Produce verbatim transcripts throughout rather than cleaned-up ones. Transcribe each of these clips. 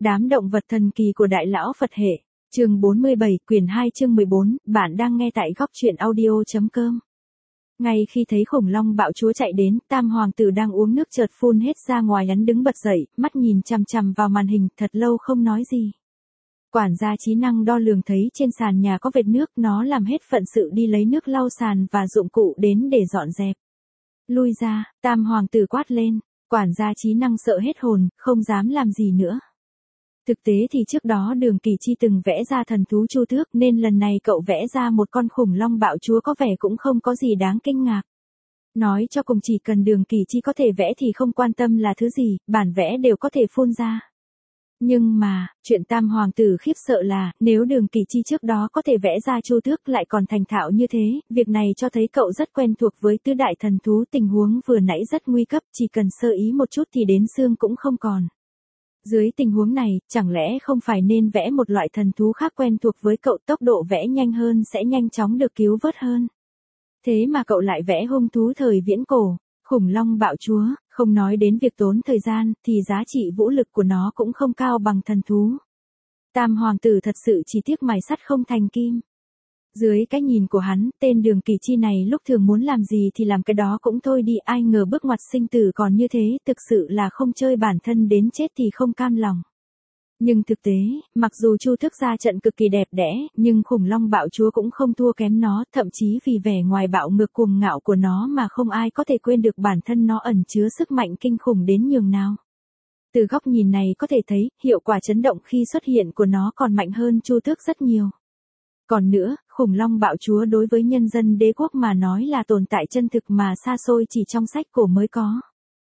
Đám động vật thần kỳ của Đại Lão Phật hệ. Chương bốn mươi bảy, quyển hai chương mười bốn, bạn đang nghe tại góc truyện audio chấm com. Ngay khi thấy khủng long bạo chúa chạy đến, Tam hoàng tử đang uống nước chợt phun hết ra ngoài, hắn đứng bật dậy, mắt nhìn chằm chằm vào màn hình, thật lâu không nói gì. Quản gia trí năng đo lường thấy trên sàn nhà có vệt nước, nó làm hết phận sự đi lấy nước lau sàn và dụng cụ đến để dọn dẹp. Lui ra, Tam hoàng tử quát lên, quản gia trí năng sợ hết hồn, không dám làm gì nữa. Thực tế thì trước đó Đường Kỳ Chi từng vẽ ra thần thú Chu Tước, nên lần này cậu vẽ ra một con khủng long bạo chúa có vẻ cũng không có gì đáng kinh ngạc. Nói cho cùng, chỉ cần Đường Kỳ Chi có thể vẽ thì không quan tâm là thứ gì, bản vẽ đều có thể phun ra. Nhưng mà, chuyện Tam hoàng tử khiếp sợ là, nếu Đường Kỳ Chi trước đó có thể vẽ ra Chu Tước lại còn thành thạo như thế, việc này cho thấy cậu rất quen thuộc với tứ đại thần thú. Tình huống vừa nãy rất nguy cấp, chỉ cần sơ ý một chút thì đến xương cũng không còn. Dưới tình huống này, chẳng lẽ không phải nên vẽ một loại thần thú khác quen thuộc với cậu, tốc độ vẽ nhanh hơn sẽ nhanh chóng được cứu vớt hơn. Thế mà cậu lại vẽ hung thú thời viễn cổ, khủng long bạo chúa, không nói đến việc tốn thời gian, thì giá trị vũ lực của nó cũng không cao bằng thần thú. Tam hoàng tử thật sự chỉ tiếc mài sắt không thành kim. Dưới cái nhìn của hắn, tên Đường Kỳ Chi này lúc thường muốn làm gì thì làm cái đó cũng thôi đi, ai ngờ bước ngoặt sinh tử còn như thế, thực sự là không chơi bản thân đến chết thì không cam lòng. Nhưng thực tế, mặc dù Chu Tước ra trận cực kỳ đẹp đẽ, nhưng khủng long bạo chúa cũng không thua kém nó, thậm chí vì vẻ ngoài bạo ngược cuồng ngạo của nó mà không ai có thể quên được bản thân nó ẩn chứa sức mạnh kinh khủng đến nhường nào. Từ góc nhìn này có thể thấy, hiệu quả chấn động khi xuất hiện của nó còn mạnh hơn Chu Tước rất nhiều. Còn nữa, khủng long bạo chúa đối với nhân dân đế quốc mà nói là tồn tại chân thực mà xa xôi chỉ trong sách cổ mới có.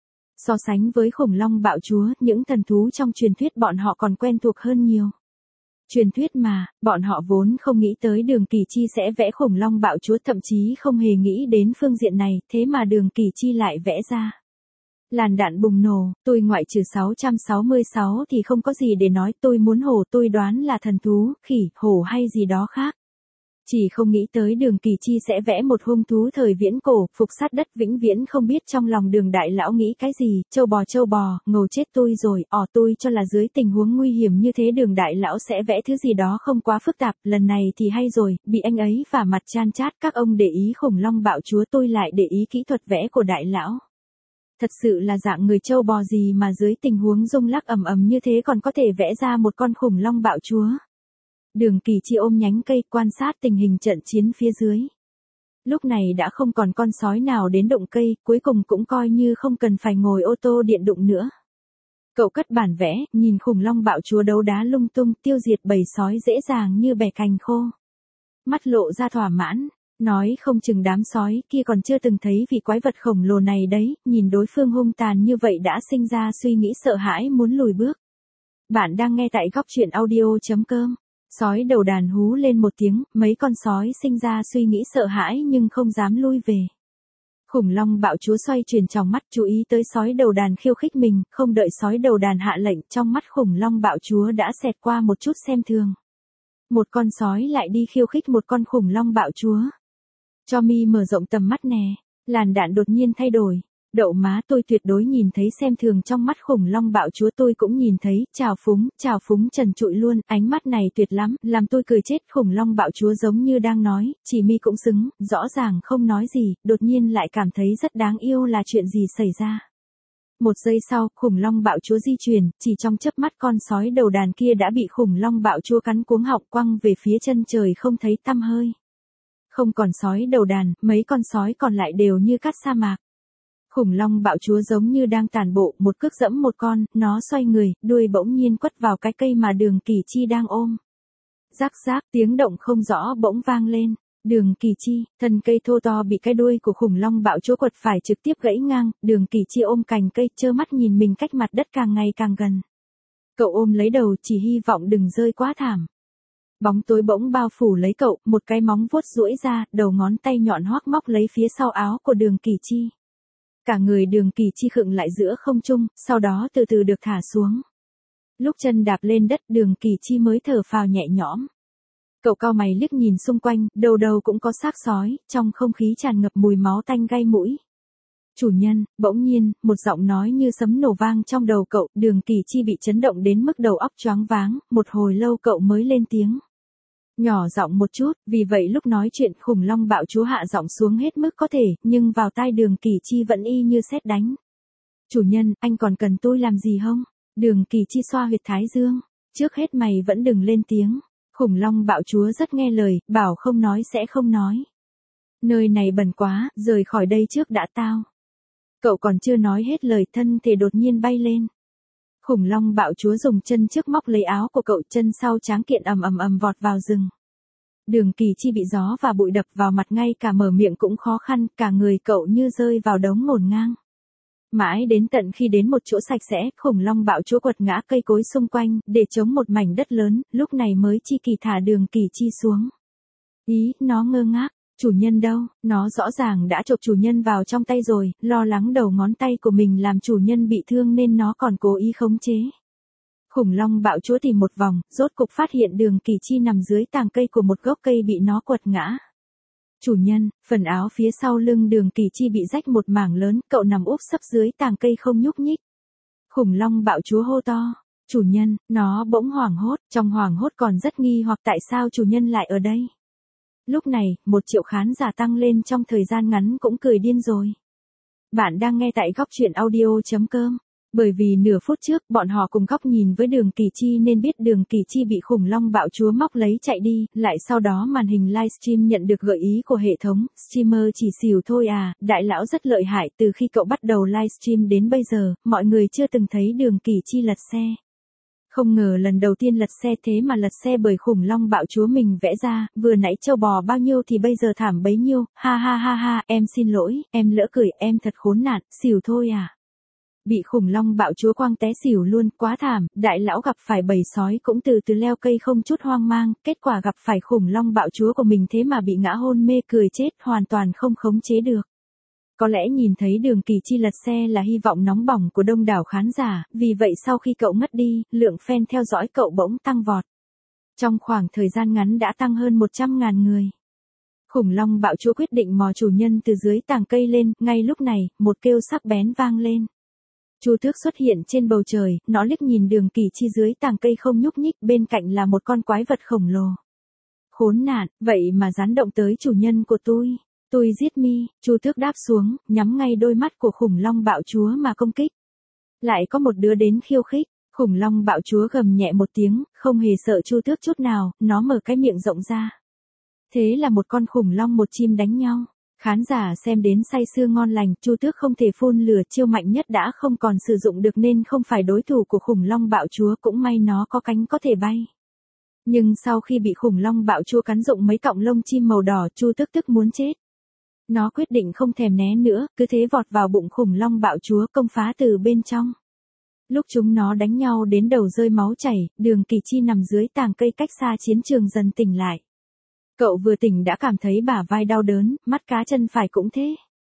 So sánh với khủng long bạo chúa, những thần thú trong truyền thuyết bọn họ còn quen thuộc hơn nhiều. Truyền thuyết mà, bọn họ vốn không nghĩ tới Đường Kỳ Chi sẽ vẽ khủng long bạo chúa, thậm chí không hề nghĩ đến phương diện này, thế mà Đường Kỳ Chi lại vẽ ra. Làn đạn bùng nổ, tôi ngoại trừ sáu trăm sáu mươi sáu thì không có gì để nói, tôi muốn hổ, tôi đoán là thần thú, khỉ, hổ hay gì đó khác. Chỉ không nghĩ tới Đường Kỳ Chi sẽ vẽ một hung thú thời viễn cổ, phục sát đất vĩnh viễn. Không biết trong lòng Đường đại lão nghĩ cái gì, châu bò châu bò, ngầu chết tôi rồi, ỏ tôi cho là dưới tình huống nguy hiểm như thế Đường đại lão sẽ vẽ thứ gì đó không quá phức tạp, lần này thì hay rồi, bị anh ấy vả mặt chan chát. Các ông để ý khủng long bạo chúa, tôi lại để ý kỹ thuật vẽ của đại lão. Thật sự là dạng người châu bò gì mà dưới tình huống rung lắc ầm ầm như thế còn có thể vẽ ra một con khủng long bạo chúa. Đường Kỳ Chi ôm nhánh cây quan sát tình hình trận chiến phía dưới. Lúc này đã không còn con sói nào đến đụng cây, cuối cùng cũng coi như không cần phải ngồi ô tô điện đụng nữa. Cậu cất bản vẽ, nhìn khủng long bạo chúa đấu đá lung tung, tiêu diệt bầy sói dễ dàng như bẻ cành khô. Mắt lộ ra thỏa mãn, nói không chừng đám sói kia còn chưa từng thấy vị quái vật khổng lồ này đấy, nhìn đối phương hung tàn như vậy đã sinh ra suy nghĩ sợ hãi muốn lùi bước. Bạn đang nghe tại góc truyện audio chấm com. Sói đầu đàn hú lên một tiếng, mấy con sói sinh ra suy nghĩ sợ hãi nhưng không dám lui về. Khủng long bạo chúa xoay chuyển trong mắt, chú ý tới sói đầu đàn khiêu khích mình, không đợi sói đầu đàn hạ lệnh, trong mắt khủng long bạo chúa đã xẹt qua một chút xem thường. Một con sói lại đi khiêu khích một con khủng long bạo chúa. Cho mi mở rộng tầm mắt nè, làn đạn đột nhiên thay đổi. Đậu má, tôi tuyệt đối nhìn thấy xem thường trong mắt khủng long bạo chúa, tôi cũng nhìn thấy, chào phúng, chào phúng trần trụi luôn, ánh mắt này tuyệt lắm, làm tôi cười chết. Khủng long bạo chúa giống như đang nói, chỉ mi cũng xứng, rõ ràng không nói gì, đột nhiên lại cảm thấy rất đáng yêu, là chuyện gì xảy ra. Một giây sau, khủng long bạo chúa di chuyển, chỉ trong chớp mắt con sói đầu đàn kia đã bị khủng long bạo chúa cắn cuống họng, quăng về phía chân trời không thấy tăm hơi. Không còn sói đầu đàn, mấy con sói còn lại đều như cát sa mạc. Khủng long bạo chúa giống như đang tàn bộ, một cước dẫm một con, nó xoay người, đuôi bỗng nhiên quất vào cái cây mà Đường Kỳ Chi đang ôm. Rắc rác, tiếng động không rõ bỗng vang lên. Đường Kỳ Chi, thân cây thô to bị cái đuôi của khủng long bạo chúa quật phải trực tiếp gãy ngang. Đường Kỳ Chi ôm cành cây, trơ mắt nhìn mình cách mặt đất càng ngày càng gần. Cậu ôm lấy đầu, chỉ hy vọng đừng rơi quá thảm. Bóng tối bỗng bao phủ lấy cậu, một cái móng vuốt duỗi ra, đầu ngón tay nhọn hoắc móc lấy phía sau áo của Đường Kỳ Chi. Cả người Đường Kỳ Chi khựng lại giữa không trung, sau đó từ từ được thả xuống. Lúc chân đạp lên đất, Đường Kỳ Chi mới thở phào nhẹ nhõm. Cậu cau mày liếc nhìn xung quanh, đầu đầu cũng có xác sói, trong không khí tràn ngập mùi máu tanh gai mũi. Chủ nhân, bỗng nhiên, một giọng nói như sấm nổ vang trong đầu cậu, Đường Kỳ Chi bị chấn động đến mức đầu óc choáng váng, một hồi lâu cậu mới lên tiếng. Nhỏ giọng một chút, vì vậy lúc nói chuyện khủng long bạo chúa hạ giọng xuống hết mức có thể, nhưng vào tai Đường Kỳ Chi vẫn y như sét đánh. Chủ nhân, anh còn cần tôi làm gì không? Đường Kỳ Chi xoa huyệt thái dương. Trước hết mày vẫn đừng lên tiếng. Khủng long bạo chúa rất nghe lời, bảo không nói sẽ không nói. Nơi này bẩn quá, rời khỏi đây trước đã tao. Cậu còn chưa nói hết lời thân thể đột nhiên bay lên. Khủng long bạo chúa dùng chân trước móc lấy áo của cậu, chân sau tráng kiện ầm ầm ầm vọt vào rừng. Đường Kỳ Chi bị gió và bụi đập vào mặt, ngay cả mở miệng cũng khó khăn, cả người cậu như rơi vào đống ngổn ngang. Mãi đến tận khi đến một chỗ sạch sẽ, khủng long bạo chúa quật ngã cây cối xung quanh, để chống một mảnh đất lớn, lúc này mới chi kỳ thả Đường Kỳ Chi xuống. Ý, nó ngơ ngác, chủ nhân đâu, nó rõ ràng đã chộp chủ nhân vào trong tay rồi, lo lắng đầu ngón tay của mình làm chủ nhân bị thương nên nó còn cố ý khống chế. Khủng long bạo chúa tìm một vòng, rốt cục phát hiện Đường Kỳ Chi nằm dưới tàng cây của một gốc cây bị nó quật ngã. Chủ nhân, phần áo phía sau lưng Đường Kỳ Chi bị rách một mảng lớn, cậu nằm úp sấp dưới tàng cây không nhúc nhích. Khủng long bạo chúa hô to, chủ nhân, nó bỗng hoảng hốt, trong hoảng hốt còn rất nghi hoặc tại sao chủ nhân lại ở đây. Lúc này, một triệu khán giả tăng lên trong thời gian ngắn cũng cười điên rồi. Bạn đang nghe tại góc truyện audio chấm com. Bởi vì nửa phút trước, bọn họ cùng góc nhìn với Đường Kỳ Chi nên biết Đường Kỳ Chi bị khủng long bạo chúa móc lấy chạy đi, lại sau đó màn hình livestream nhận được gợi ý của hệ thống, streamer chỉ xỉu thôi à, đại lão rất lợi hại, từ khi cậu bắt đầu livestream đến bây giờ, mọi người chưa từng thấy Đường Kỳ Chi lật xe. Không ngờ lần đầu tiên lật xe thế mà lật xe bởi khủng long bạo chúa mình vẽ ra, vừa nãy trâu bò bao nhiêu thì bây giờ thảm bấy nhiêu, ha ha ha ha, em xin lỗi, em lỡ cười, em thật khốn nạn, xỉu thôi à. Bị khủng long bạo chúa quăng té xỉu luôn, quá thảm, đại lão gặp phải bầy sói cũng từ từ leo cây không chút hoang mang, kết quả gặp phải khủng long bạo chúa của mình thế mà bị ngã hôn mê cười chết, hoàn toàn không khống chế được. Có lẽ nhìn thấy Đường Kỳ Chi lật xe là hy vọng nóng bỏng của đông đảo khán giả, vì vậy sau khi cậu mất đi, lượng fan theo dõi cậu bỗng tăng vọt. Trong khoảng thời gian ngắn đã tăng hơn một trăm ngàn người. Khủng long bạo chúa quyết định mò chủ nhân từ dưới tàng cây lên, ngay lúc này, một kêu sắc bén vang lên. Chu Tước xuất hiện trên bầu trời, nó liếc nhìn Đường Kỳ Chi dưới tàng cây không nhúc nhích, bên cạnh là một con quái vật khổng lồ. Khốn nạn, vậy mà dám động tới chủ nhân của tôi. Tôi giết mi, Chu Tước đáp xuống, nhắm ngay đôi mắt của khủng long bạo chúa mà công kích. Lại có một đứa đến khiêu khích, khủng long bạo chúa gầm nhẹ một tiếng, không hề sợ Chu Tước chút nào, nó mở cái miệng rộng ra. Thế là một con khủng long một chim đánh nhau. Khán giả xem đến say sưa ngon lành, Chu Tước không thể phun lửa, chiêu mạnh nhất đã không còn sử dụng được nên không phải đối thủ của khủng long bạo chúa, cũng may nó có cánh có thể bay. Nhưng sau khi bị khủng long bạo chúa cắn rụng mấy cọng lông chim màu đỏ, Chu Tước tức muốn chết. Nó quyết định không thèm né nữa, cứ thế vọt vào bụng khủng long bạo chúa, công phá từ bên trong. Lúc chúng nó đánh nhau đến đầu rơi máu chảy, Đường Kỳ Chi nằm dưới tàng cây cách xa chiến trường dần tỉnh lại. Cậu vừa tỉnh đã cảm thấy bả vai đau đớn, mắt cá chân phải cũng thế.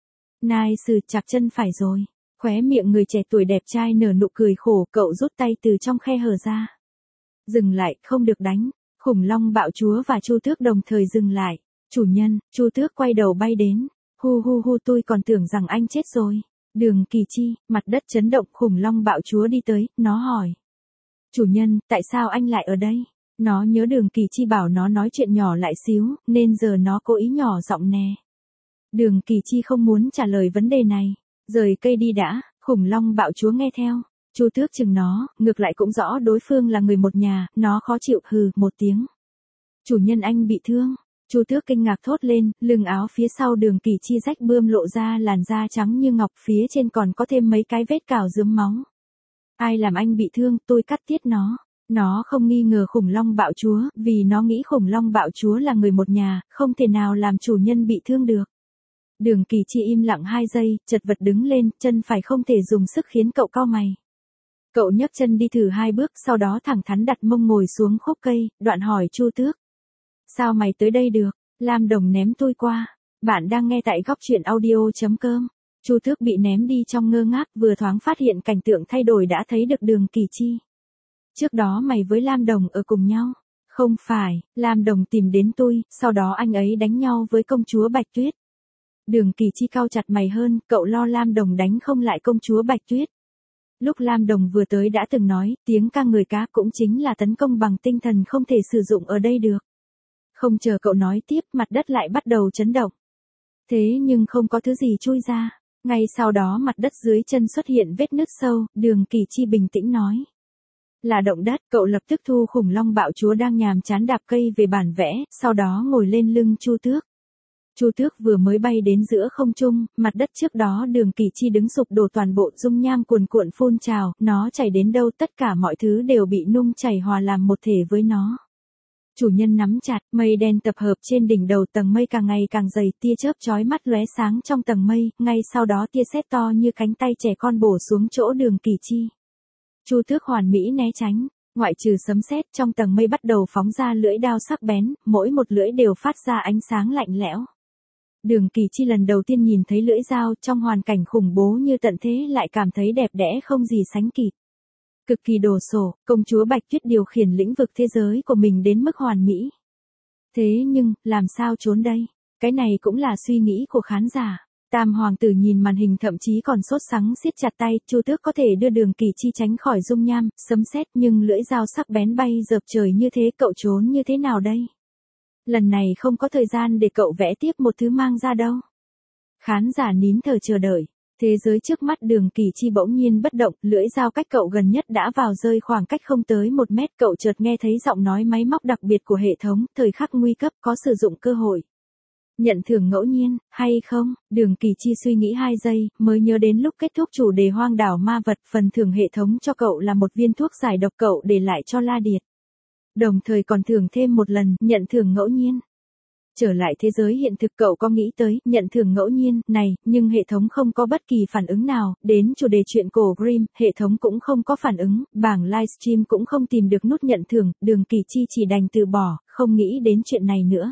Nai sư chặt chân phải rồi. Khóe miệng người trẻ tuổi đẹp trai nở nụ cười khổ, cậu rút tay từ trong khe hở ra. Dừng lại, không được đánh. Khủng long bạo chúa và Chu Tước đồng thời dừng lại. Chủ nhân, Chu Tước quay đầu bay đến. Hu hu hu, tôi còn tưởng rằng anh chết rồi. Đường Kỳ Chi, mặt đất chấn động, khủng long bạo chúa đi tới, nó hỏi. Chủ nhân, tại sao anh lại ở đây? Nó nhớ Đường Kỳ Chi bảo nó nói chuyện nhỏ lại xíu, nên giờ nó cố ý nhỏ giọng nè. Đường Kỳ Chi không muốn trả lời vấn đề này. Rời cây đi đã, khủng long bạo chúa nghe theo. Chu Tước chừng nó, ngược lại cũng rõ đối phương là người một nhà, nó khó chịu hừ một tiếng. Chủ nhân anh bị thương. Chu Tước kinh ngạc thốt lên, lưng áo phía sau Đường Kỳ Chi rách bươm lộ ra làn da trắng như ngọc, phía trên còn có thêm mấy cái vết cào rướm máu. Ai làm anh bị thương, tôi cắt tiết nó. Nó không nghi ngờ khủng long bạo chúa, vì nó nghĩ khủng long bạo chúa là người một nhà, không thể nào làm chủ nhân bị thương được. Đường Kỳ Chi im lặng hai giây, chật vật đứng lên, chân phải không thể dùng sức khiến cậu cau mày. Cậu nhấc chân đi thử hai bước, sau đó thẳng thắn đặt mông ngồi xuống khúc cây, đoạn hỏi Chu Tước. Sao mày tới đây được? Lam Đồng ném tôi qua. Bạn đang nghe tại góc truyện audio chấm com. Chu Tước bị ném đi trong ngơ ngác, vừa thoáng phát hiện cảnh tượng thay đổi đã thấy được Đường Kỳ Chi. Trước đó mày với Lam Đồng ở cùng nhau. Không phải, Lam Đồng tìm đến tôi, sau đó anh ấy đánh nhau với công chúa Bạch Tuyết. Đường Kỳ Chi cau chặt mày hơn, cậu lo Lam Đồng đánh không lại công chúa Bạch Tuyết. Lúc Lam Đồng vừa tới đã từng nói, tiếng ca người cá cũng chính là tấn công bằng tinh thần không thể sử dụng ở đây được. Không chờ cậu nói tiếp, mặt đất lại bắt đầu chấn động. Thế nhưng không có thứ gì chui ra. Ngay sau đó mặt đất dưới chân xuất hiện vết nứt sâu, Đường Kỳ Chi bình tĩnh nói. Là động đất, cậu lập tức thu khủng long bạo chúa đang nhàm chán đạp cây về bản vẽ, sau đó ngồi lên lưng Chu Tước. Chu Tước vừa mới bay đến giữa không trung, mặt đất trước đó Đường Kỳ Chi đứng sụp đổ toàn bộ dung nham cuồn cuộn phun trào, nó chảy đến đâu tất cả mọi thứ đều bị nung chảy hòa làm một thể với nó. Chủ nhân nắm chặt, mây đen tập hợp trên đỉnh đầu, tầng mây càng ngày càng dày, tia chớp chói mắt lóe sáng trong tầng mây, ngay sau đó tia sét to như cánh tay trẻ con bổ xuống chỗ Đường Kỳ Chi. Chu Tước hoàn mỹ né tránh, ngoại trừ sấm sét, trong tầng mây bắt đầu phóng ra lưỡi đao sắc bén, mỗi một lưỡi đều phát ra ánh sáng lạnh lẽo. Đường Kỳ Chi lần đầu tiên nhìn thấy lưỡi dao trong hoàn cảnh khủng bố như tận thế lại cảm thấy đẹp đẽ không gì sánh kịp. Cực kỳ đồ sộ, công chúa Bạch Tuyết điều khiển lĩnh vực thế giới của mình đến mức hoàn mỹ. Thế nhưng, làm sao trốn đây? Cái này cũng là suy nghĩ của khán giả. Tam hoàng tử nhìn màn hình thậm chí còn sốt sắng siết chặt tay, Chu Tước có thể đưa Đường Kỳ Chi tránh khỏi dung nham, sấm sét, nhưng lưỡi dao sắc bén bay dợp trời như thế, cậu trốn như thế nào đây? Lần này không có thời gian để cậu vẽ tiếp một thứ mang ra đâu. Khán giả nín thở chờ đợi. Thế giới trước mắt Đường Kỳ Chi bỗng nhiên bất động, lưỡi dao cách cậu gần nhất đã vào rơi khoảng cách không tới một mét, cậu chợt nghe thấy giọng nói máy móc đặc biệt của hệ thống, thời khắc nguy cấp có sử dụng cơ hội. Nhận thưởng ngẫu nhiên, hay không? Đường Kỳ Chi suy nghĩ hai giây, mới nhớ đến lúc kết thúc chủ đề hoang đảo ma vật, phần thưởng hệ thống cho cậu là một viên thuốc giải độc cậu để lại cho La Điệt. Đồng thời còn thưởng thêm một lần, nhận thưởng ngẫu nhiên. Trở lại thế giới hiện thực, cậu có nghĩ tới nhận thưởng ngẫu nhiên này, nhưng hệ thống không có bất kỳ phản ứng nào, đến chủ đề chuyện cổ Grimm, hệ thống cũng không có phản ứng, bảng livestream cũng không tìm được nút nhận thưởng, Đường Kỳ Chi chỉ đành từ bỏ, không nghĩ đến chuyện này nữa.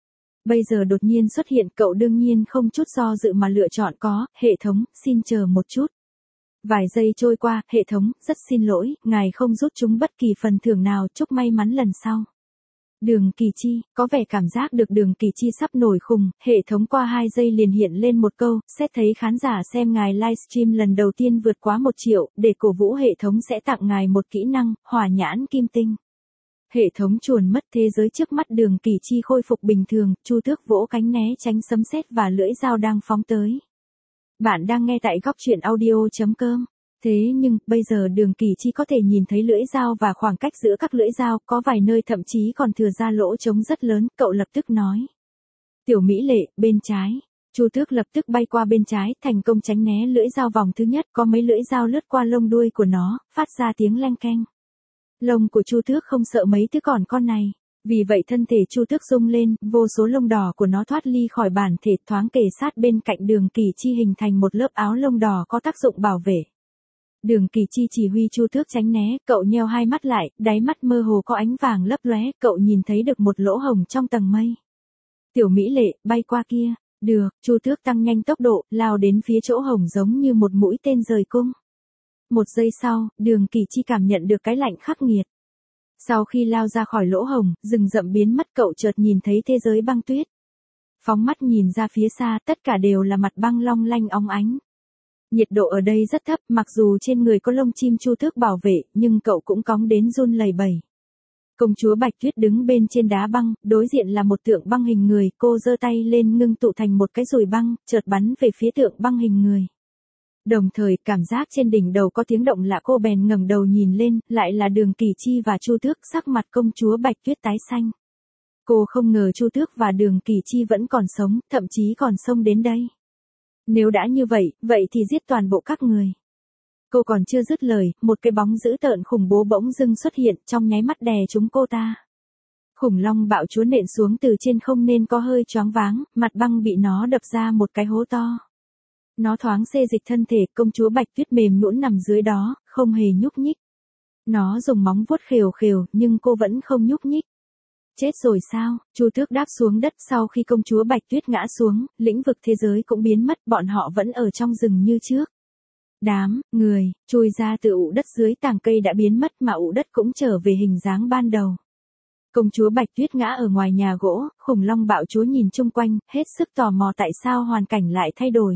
Bây giờ đột nhiên xuất hiện, cậu đương nhiên không chút do dự mà lựa chọn có, hệ thống, xin chờ một chút. Vài giây trôi qua, hệ thống, rất xin lỗi, ngài không rút chúng bất kỳ phần thưởng nào, chúc may mắn lần sau. Đường Kỳ Chi, có vẻ cảm giác được Đường Kỳ Chi sắp nổi khùng, hệ thống qua hai giây liền hiện lên một câu, xét thấy khán giả xem ngài livestream lần đầu tiên vượt quá một triệu, để cổ vũ hệ thống sẽ tặng ngài một kỹ năng, hỏa nhãn kim tinh. Hệ thống chuồn mất, thế giới trước mắt Đường Kỳ Chi khôi phục bình thường, Chu Tước vỗ cánh né tránh sấm sét và lưỡi dao đang phóng tới. Bạn đang nghe tại góc truyện audio chấm com. Thế nhưng, bây giờ Đường Kỳ Chi có thể nhìn thấy lưỡi dao và khoảng cách giữa các lưỡi dao, có vài nơi thậm chí còn thừa ra lỗ trống rất lớn, cậu lập tức nói. Tiểu Mỹ Lệ, bên trái. Chu Tước lập tức bay qua bên trái, thành công tránh né lưỡi dao vòng thứ nhất, có mấy lưỡi dao lướt qua lông đuôi của nó, phát ra tiếng leng keng. Lông của Chu Tước không sợ mấy thứ còn con này. Vì vậy thân thể Chu Tước rung lên, vô số lông đỏ của nó thoát ly khỏi bản thể, thoáng kề sát bên cạnh Đường Kỳ Chi hình thành một lớp áo lông đỏ có tác dụng bảo vệ. Đường Kỳ Chi chỉ huy Chu Tước tránh né, cậu nheo hai mắt lại, đáy mắt mơ hồ có ánh vàng lấp lóe, cậu nhìn thấy được một lỗ hồng trong tầng mây. Tiểu Mỹ Lệ, bay qua kia. Được, Chu Tước tăng nhanh tốc độ, lao đến phía chỗ hồng giống như một mũi tên rời cung. Một giây sau, Đường Kỳ Chi cảm nhận được cái lạnh khắc nghiệt. Sau khi lao ra khỏi lỗ hồng, rừng rậm biến mất, cậu chợt nhìn thấy thế giới băng tuyết. Phóng mắt nhìn ra phía xa, tất cả đều là mặt băng long lanh óng ánh. Nhiệt độ ở đây rất thấp, mặc dù trên người có lông chim Chu Tước bảo vệ, nhưng cậu cũng cóng đến run lẩy bẩy. Công chúa Bạch Tuyết đứng bên trên đá băng, đối diện là một tượng băng hình người, cô giơ tay lên ngưng tụ thành một cái dùi băng, chợt bắn về phía tượng băng hình người. Đồng thời, cảm giác trên đỉnh đầu có tiếng động lạ, cô bèn ngẩng đầu nhìn lên, lại là Đường Kỳ Chi và Chu Tước, sắc mặt công chúa Bạch Tuyết tái xanh. Cô không ngờ Chu Tước và Đường Kỳ Chi vẫn còn sống, thậm chí còn xông đến đây. Nếu đã như vậy, vậy thì giết toàn bộ các người. Cô còn chưa dứt lời, một cái bóng dữ tợn khủng bố bỗng dưng xuất hiện, trong nháy mắt đè trúng cô ta. Khủng long bạo chúa nện xuống từ trên không nên có hơi choáng váng, mặt băng bị nó đập ra một cái hố to. Nó thoáng xê dịch thân thể, công chúa Bạch Tuyết mềm nhũn nằm dưới đó, không hề nhúc nhích. Nó dùng móng vuốt khều khều, nhưng cô vẫn không nhúc nhích. Chết rồi sao? Chu Tước đáp xuống đất, sau khi công chúa Bạch Tuyết ngã xuống, lĩnh vực thế giới cũng biến mất, bọn họ vẫn ở trong rừng như trước. Đám người chui ra từ ụ đất dưới tàng cây đã biến mất, mà ụ đất cũng trở về hình dáng ban đầu. Công chúa Bạch Tuyết ngã ở ngoài nhà gỗ, khủng long bạo chúa nhìn chung quanh, hết sức tò mò tại sao hoàn cảnh lại thay đổi.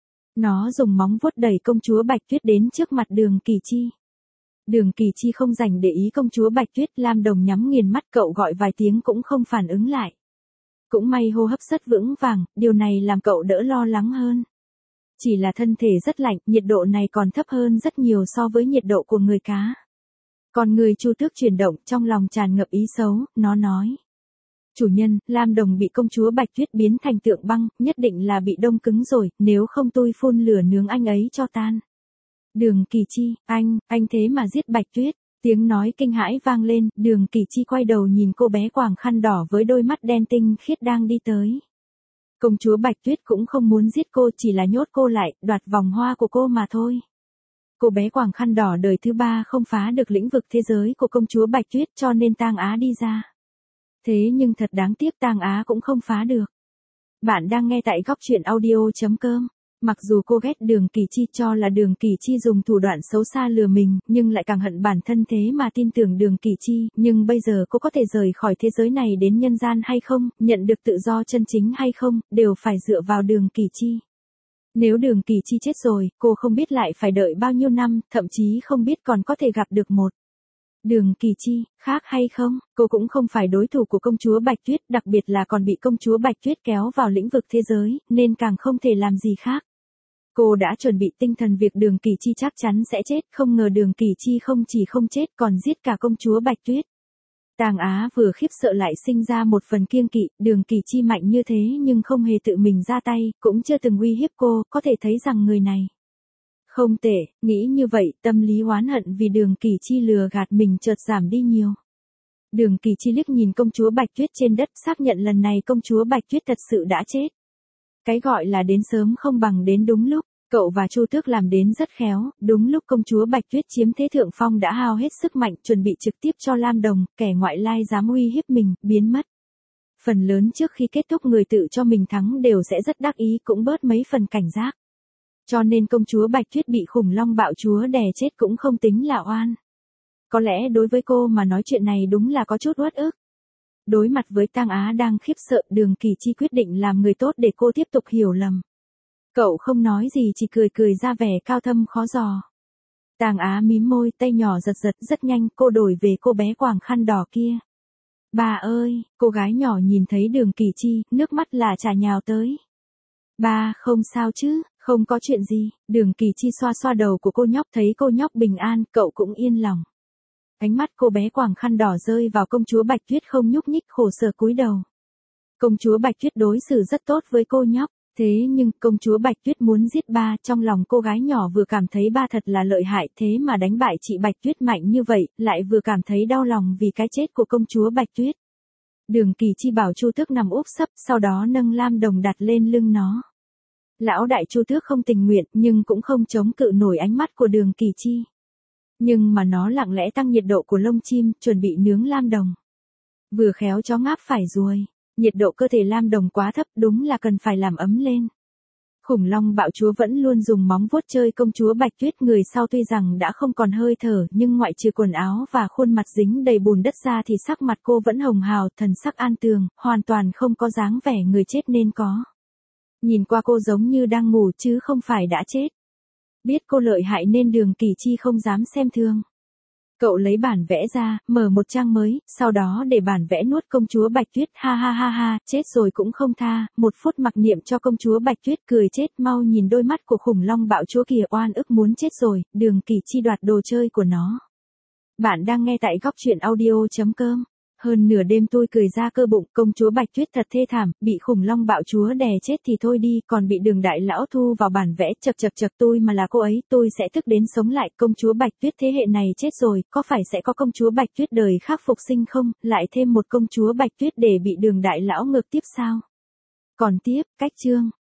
Nó dùng móng vuốt đẩy công chúa Bạch Tuyết đến trước mặt Đường Kỳ Chi. Đường Kỳ Chi không dành để ý công chúa Bạch Tuyết, Lam Đồng nhắm nghiền mắt, cậu gọi vài tiếng cũng không phản ứng lại. Cũng may hô hấp rất vững vàng, điều này làm cậu đỡ lo lắng hơn. Chỉ là thân thể rất lạnh, nhiệt độ này còn thấp hơn rất nhiều so với nhiệt độ của người cá. Còn người Chu Tước chuyển động, trong lòng tràn ngập ý xấu, nó nói. Chủ nhân, Lam Đồng bị công chúa Bạch Tuyết biến thành tượng băng, nhất định là bị đông cứng rồi, nếu không tôi phun lửa nướng anh ấy cho tan. Đường Kỳ Chi, anh, anh thế mà giết Bạch Tuyết. Tiếng nói kinh hãi vang lên, Đường Kỳ Chi quay đầu nhìn cô bé quàng khăn đỏ với đôi mắt đen tinh khiết đang đi tới. Công chúa Bạch Tuyết cũng không muốn giết cô, chỉ là nhốt cô lại, đoạt vòng hoa của cô mà thôi. Cô bé quàng khăn đỏ đời thứ ba không phá được lĩnh vực thế giới của công chúa Bạch Tuyết, cho nên Tang Á đi ra. Thế nhưng thật đáng tiếc, Tang Á cũng không phá được. Bạn đang nghe tại góc truyện audio chấm com. Mặc dù cô ghét Đường Kỳ Chi, cho là Đường Kỳ Chi dùng thủ đoạn xấu xa lừa mình, nhưng lại càng hận bản thân thế mà tin tưởng Đường Kỳ Chi, nhưng bây giờ cô có thể rời khỏi thế giới này đến nhân gian hay không, nhận được tự do chân chính hay không, đều phải dựa vào Đường Kỳ Chi. Nếu Đường Kỳ Chi chết rồi, cô không biết lại phải đợi bao nhiêu năm, thậm chí không biết còn có thể gặp được một Đường Kỳ Chi khác hay không. Cô cũng không phải đối thủ của công chúa Bạch Tuyết, đặc biệt là còn bị công chúa Bạch Tuyết kéo vào lĩnh vực thế giới, nên càng không thể làm gì khác. Cô đã chuẩn bị tinh thần việc Đường Kỳ Chi chắc chắn sẽ chết, không ngờ Đường Kỳ Chi không chỉ không chết còn giết cả công chúa Bạch Tuyết. Tang Á vừa khiếp sợ lại sinh ra một phần kiêng kỵ, Đường Kỳ Chi mạnh như thế nhưng không hề tự mình ra tay, cũng chưa từng uy hiếp cô, có thể thấy rằng người này không tệ. Nghĩ như vậy, tâm lý oán hận vì Đường Kỳ Chi lừa gạt mình chợt giảm đi nhiều. Đường Kỳ Chi liếc nhìn công chúa Bạch Tuyết trên đất, xác nhận lần này công chúa Bạch Tuyết thật sự đã chết. Cái gọi là đến sớm không bằng đến đúng lúc, cậu và Chu Tước làm đến rất khéo, đúng lúc công chúa Bạch Tuyết chiếm thế thượng phong đã hao hết sức mạnh, chuẩn bị trực tiếp cho Lam Đồng, kẻ ngoại lai dám uy hiếp mình, biến mất. Phần lớn trước khi kết thúc người tự cho mình thắng đều sẽ rất đắc ý, cũng bớt mấy phần cảnh giác. Cho nên công chúa Bạch Tuyết bị khủng long bạo chúa đè chết cũng không tính là oan. Có lẽ đối với cô mà nói chuyện này đúng là có chút uất ức. Đối mặt với Tang Á đang khiếp sợ, Đường Kỳ Chi quyết định làm người tốt để cô tiếp tục hiểu lầm. Cậu không nói gì, chỉ cười cười ra vẻ cao thâm khó dò. Tang Á mím môi, tay nhỏ giật giật, rất nhanh cô đổi về cô bé quàng khăn đỏ kia. Bà ơi, cô gái nhỏ nhìn thấy Đường Kỳ Chi, nước mắt là chả nhào tới. Ba, không sao chứ, không có chuyện gì. Đường Kỳ Chi xoa xoa đầu của cô nhóc, thấy cô nhóc bình an, cậu cũng yên lòng. Ánh mắt cô bé quàng khăn đỏ rơi vào công chúa Bạch Tuyết không nhúc nhích, khổ sở cúi đầu. Công chúa Bạch Tuyết đối xử rất tốt với cô nhóc, thế nhưng công chúa Bạch Tuyết muốn giết ba, trong lòng cô gái nhỏ vừa cảm thấy ba thật là lợi hại, thế mà đánh bại chị Bạch Tuyết mạnh như vậy, lại vừa cảm thấy đau lòng vì cái chết của công chúa Bạch Tuyết. Đường Kỳ Chi bảo Chu Tước nằm úp sấp, sau đó nâng Lam Đồng đặt lên lưng nó. Lão đại Chu Tước không tình nguyện, nhưng cũng không chống cự nổi ánh mắt của Đường Kỳ Chi. Nhưng mà nó lặng lẽ tăng nhiệt độ của lông chim, chuẩn bị nướng Lam Đồng. Vừa khéo chó ngáp phải ruồi, nhiệt độ cơ thể Lam Đồng quá thấp, đúng là cần phải làm ấm lên. Khủng long bạo chúa vẫn luôn dùng móng vuốt chơi công chúa Bạch Tuyết, người sau tuy rằng đã không còn hơi thở, nhưng ngoại trừ quần áo và khuôn mặt dính đầy bùn đất ra thì sắc mặt cô vẫn hồng hào, thần sắc an tường, hoàn toàn không có dáng vẻ người chết nên có. Nhìn qua cô giống như đang ngủ chứ không phải đã chết. Biết cô lợi hại nên Đường Kỳ Chi không dám xem thường. Cậu lấy bản vẽ ra, mở một trang mới, sau đó để bản vẽ nuốt công chúa Bạch Tuyết, ha ha ha ha, chết rồi cũng không tha, một phút mặc niệm cho công chúa Bạch Tuyết, cười chết, mau nhìn đôi mắt của khủng long bạo chúa kìa, oan ức muốn chết rồi, Đường Kỳ Chi đoạt đồ chơi của nó. Bạn đang nghe tại góc truyện audio chấm com. Hơn nửa đêm tôi cười ra cơ bụng, công chúa Bạch Tuyết thật thê thảm, bị khủng long bạo chúa đè chết thì thôi đi, còn bị Đường đại lão thu vào bản vẽ, chập chập chập, tôi mà là cô ấy, tôi sẽ thức đến sống lại, công chúa Bạch Tuyết thế hệ này chết rồi, có phải sẽ có công chúa Bạch Tuyết đời khác phục sinh không, lại thêm một công chúa Bạch Tuyết để bị Đường đại lão ngược tiếp sao? Còn tiếp, cách chương